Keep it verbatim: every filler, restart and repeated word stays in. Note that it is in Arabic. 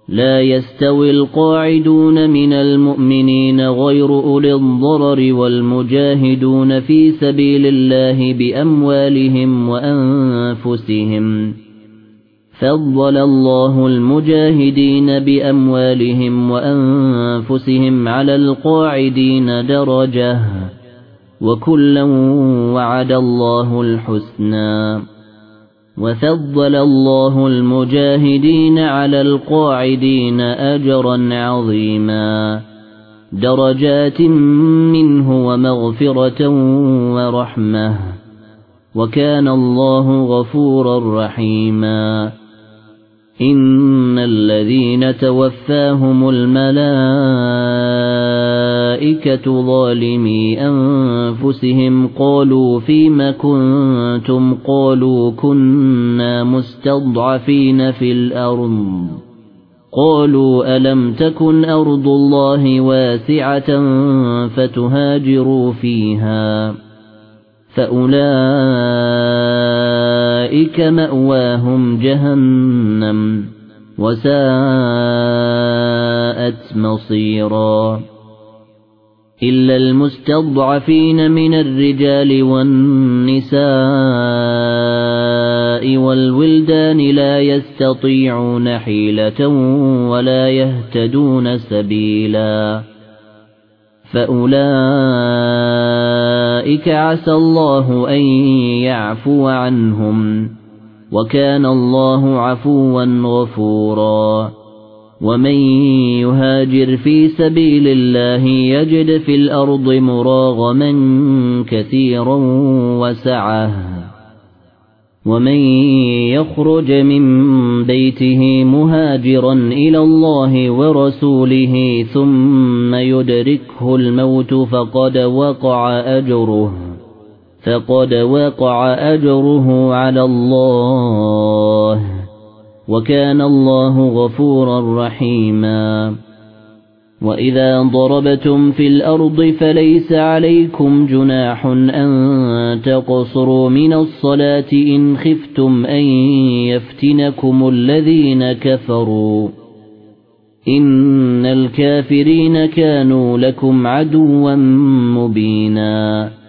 لا يستوي القاعدون من المؤمنين غير أولي الضرر والمجاهدون في سبيل الله بأموالهم وأنفسهم فضل الله المجاهدين بأموالهم وأنفسهم على القاعدين درجة وكلا وعد الله الحسنى وفضل الله المجاهدين على القاعدين أجرا عظيما درجات منه ومغفرة ورحمة وكان الله غفورا رحيما إن الذين توفاهم الملائكة ظالمي أنفسهم قالوا فيم كنتم قالوا كنا مستضعفين في الأرض قالوا ألم تكن أرض الله واسعة فتهاجروا فيها فأولئك مأواهم جهنم وساءت مصيرا إلا المستضعفين من الرجال والنساء والولدان لا يستطيعون حيلة ولا يهتدون سبيلا فأولئك عسى الله أن يعفو عنهم وكان الله عفوا غفورا ومن يهاجر في سبيل الله يجد في الأرض مراغما كثيرا وسعة ومن يخرج من بيته مهاجرا إلى الله ورسوله ثم يدركه الموت فقد وقع أجره فقد وقع أجره على الله وكان الله غفورا رحيما وإذا ضربتم في الأرض فليس عليكم جناح أن تقصروا من الصلاة إن خفتم أن يفتنكم الذين كفروا إن الكافرين كانوا لكم عدوا مبينا